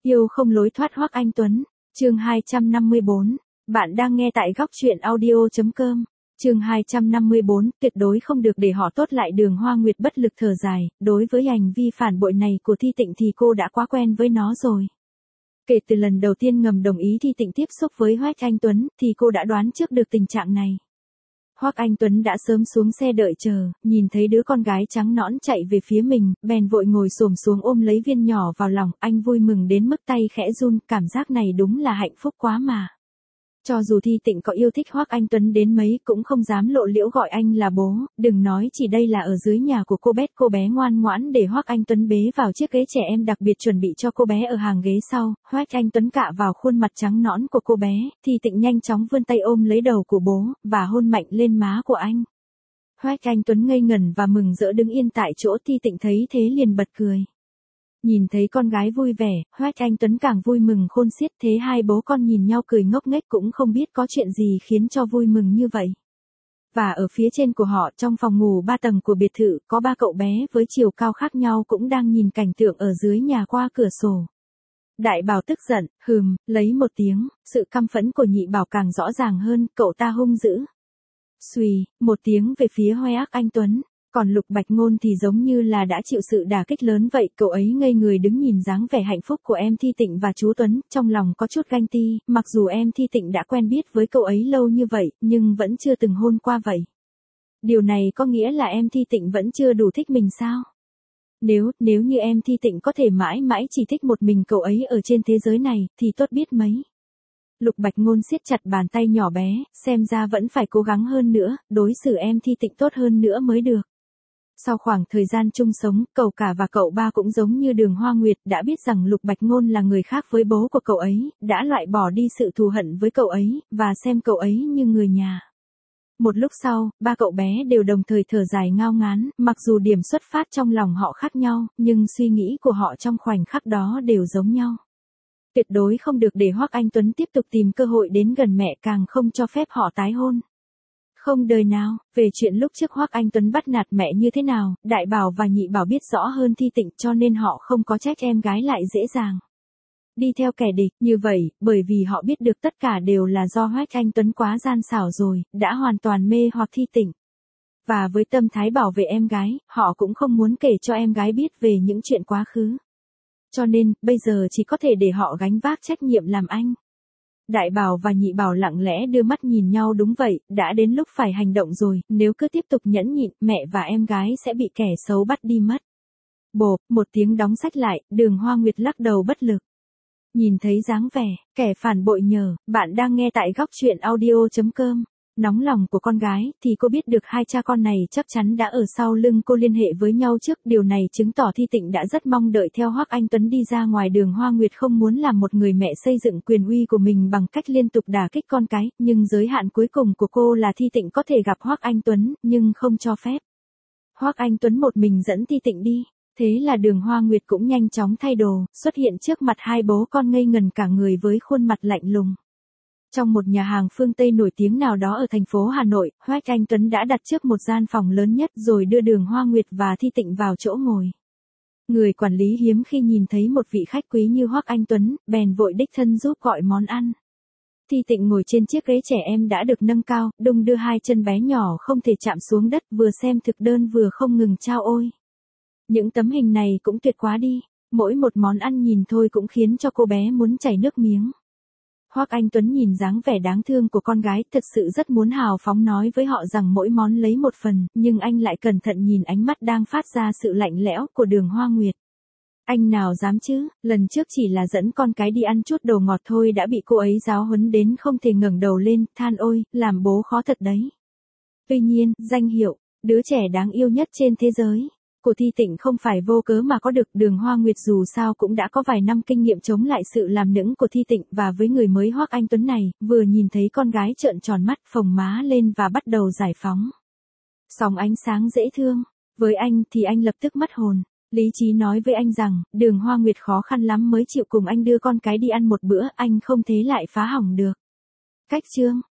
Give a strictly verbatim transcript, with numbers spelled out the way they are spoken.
Yêu không lối thoát Hoắc Anh Tuấn, chương hai trăm năm mươi bốn. Bạn đang nghe tại góc truyện audio.com. Chương hai trăm năm mươi bốn, tuyệt đối không được để họ tốt lại. Đường Hoa Nguyệt bất lực thở dài, đối với hành vi phản bội này của Thi Tịnh thì cô đã quá quen với nó rồi. Kể từ lần đầu tiên ngầm đồng ý Thi Tịnh tiếp xúc với Hoắc Anh Tuấn, thì cô đã đoán trước được tình trạng này. Hoắc Anh Tuấn đã sớm xuống xe đợi chờ, nhìn thấy đứa con gái trắng nõn chạy về phía mình, bèn vội ngồi xổm xuống ôm lấy viên nhỏ vào lòng, anh vui mừng đến mức tay khẽ run, cảm giác này đúng là hạnh phúc quá mà. Cho dù Thi Tịnh có yêu thích Hoắc Anh Tuấn đến mấy cũng không dám lộ liễu gọi anh là bố, đừng nói chỉ đây là ở dưới nhà của cô bé. Cô bé ngoan ngoãn để Hoắc Anh Tuấn bế vào chiếc ghế trẻ em đặc biệt chuẩn bị cho cô bé ở hàng ghế sau. Hoắc Anh Tuấn cạ vào khuôn mặt trắng nõn của cô bé, Thi Tịnh nhanh chóng vươn tay ôm lấy đầu của bố, và hôn mạnh lên má của anh. Hoắc Anh Tuấn ngây ngẩn và mừng rỡ đứng yên tại chỗ. Thi Tịnh thấy thế liền bật cười. Nhìn thấy con gái vui vẻ, Hoắc Anh Tuấn càng vui mừng khôn xiết. Thế hai bố con nhìn nhau cười ngốc nghếch, cũng không biết có chuyện gì khiến cho vui mừng như vậy. Và ở phía trên của họ, trong phòng ngủ ba tầng của biệt thự, có ba cậu bé với chiều cao khác nhau cũng đang nhìn cảnh tượng ở dưới nhà qua cửa sổ. Đại Bảo tức giận, hừm, lấy một tiếng, sự căm phẫn của Nhị Bảo càng rõ ràng hơn, cậu ta hung dữ. Xùy, một tiếng về phía Hoắc Anh Tuấn. Còn Lục Bạch Ngôn thì giống như là đã chịu sự đả kích lớn vậy, cậu ấy ngây người đứng nhìn dáng vẻ hạnh phúc của em Thi Tịnh và chú Tuấn, trong lòng có chút ganh ti, mặc dù em Thi Tịnh đã quen biết với cậu ấy lâu như vậy, nhưng vẫn chưa từng hôn qua vậy. Điều này có nghĩa là em Thi Tịnh vẫn chưa đủ thích mình sao? Nếu, nếu như em Thi Tịnh có thể mãi mãi chỉ thích một mình cậu ấy ở trên thế giới này, thì tốt biết mấy. Lục Bạch Ngôn siết chặt bàn tay nhỏ bé, xem ra vẫn phải cố gắng hơn nữa, đối xử em Thi Tịnh tốt hơn nữa mới được. Sau khoảng thời gian chung sống, cậu cả và cậu ba cũng giống như Đường Hoa Nguyệt, đã biết rằng Lục Bạch Ngôn là người khác với bố của cậu ấy, đã loại bỏ đi sự thù hận với cậu ấy, và xem cậu ấy như người nhà. Một lúc sau, ba cậu bé đều đồng thời thở dài ngao ngán, mặc dù điểm xuất phát trong lòng họ khác nhau, nhưng suy nghĩ của họ trong khoảnh khắc đó đều giống nhau. Tuyệt đối không được để Hoắc Anh Tuấn tiếp tục tìm cơ hội đến gần mẹ, càng không cho phép họ tái hôn. Không đời nào. Về chuyện lúc trước Hoắc Anh Tuấn bắt nạt mẹ như thế nào, Đại Bảo và Nhị Bảo biết rõ hơn Thi Tịnh, cho nên họ không có trách em gái lại dễ dàng đi theo kẻ địch như vậy, bởi vì họ biết được tất cả đều là do Hoắc Anh Tuấn quá gian xảo rồi, đã hoàn toàn mê hoặc Thi Tịnh. Và với tâm thái bảo vệ em gái, họ cũng không muốn kể cho em gái biết về những chuyện quá khứ. Cho nên, bây giờ chỉ có thể để họ gánh vác trách nhiệm làm anh. Đại Bảo và Nhị Bảo lặng lẽ đưa mắt nhìn nhau. Đúng vậy, đã đến lúc phải hành động rồi, nếu cứ tiếp tục nhẫn nhịn, mẹ và em gái sẽ bị kẻ xấu bắt đi mất. Bộp, một tiếng đóng sách lại, Đường Hoa Nguyệt lắc đầu bất lực. Nhìn thấy dáng vẻ, kẻ phản bội nhờ, bạn đang nghe tại góc truyện audio.com. Nóng lòng của con gái, thì cô biết được hai cha con này chắc chắn đã ở sau lưng cô liên hệ với nhau trước. Điều này chứng tỏ Thi Tịnh đã rất mong đợi theo Hoắc Anh Tuấn đi ra ngoài. Đường Hoa Nguyệt không muốn làm một người mẹ xây dựng quyền uy của mình bằng cách liên tục đả kích con cái, nhưng giới hạn cuối cùng của cô là Thi Tịnh có thể gặp Hoắc Anh Tuấn, nhưng không cho phép Hoắc Anh Tuấn một mình dẫn Thi Tịnh đi. Thế là Đường Hoa Nguyệt cũng nhanh chóng thay đồ, xuất hiện trước mặt hai bố con ngây ngần cả người với khuôn mặt lạnh lùng. Trong một nhà hàng phương Tây nổi tiếng nào đó ở thành phố Hà Nội, Hoắc Anh Tuấn đã đặt trước một gian phòng lớn nhất rồi đưa Đường Hoa Nguyệt và Thi Tịnh vào chỗ ngồi. Người quản lý hiếm khi nhìn thấy một vị khách quý như Hoắc Anh Tuấn, bèn vội đích thân giúp gọi món ăn. Thi Tịnh ngồi trên chiếc ghế trẻ em đã được nâng cao, đung đưa hai chân bé nhỏ không thể chạm xuống đất, vừa xem thực đơn vừa không ngừng chao ôi. Những tấm hình này cũng tuyệt quá đi, mỗi một món ăn nhìn thôi cũng khiến cho cô bé muốn chảy nước miếng. Hoắc Anh Tuấn nhìn dáng vẻ đáng thương của con gái, thực sự rất muốn hào phóng nói với họ rằng mỗi món lấy một phần, nhưng anh lại cẩn thận nhìn ánh mắt đang phát ra sự lạnh lẽo của Đường Hoa Nguyệt. Anh nào dám chứ, lần trước chỉ là dẫn con cái đi ăn chút đồ ngọt thôi đã bị cô ấy giáo huấn đến không thể ngẩng đầu lên, than ôi, làm bố khó thật đấy. Tuy nhiên, danh hiệu, đứa trẻ đáng yêu nhất trên thế giới của Thi Tịnh không phải vô cớ mà có được. Đường Hoa Nguyệt dù sao cũng đã có vài năm kinh nghiệm chống lại sự làm nũng của Thi Tịnh, và với người mới Hoắc Anh Tuấn này, vừa nhìn thấy con gái trợn tròn mắt, phồng má lên và bắt đầu giải phóng sóng ánh sáng dễ thương. Với anh thì anh lập tức mất hồn. Lý trí nói với anh rằng, Đường Hoa Nguyệt khó khăn lắm mới chịu cùng anh đưa con cái đi ăn một bữa, anh không thế lại phá hỏng được. Cách chương,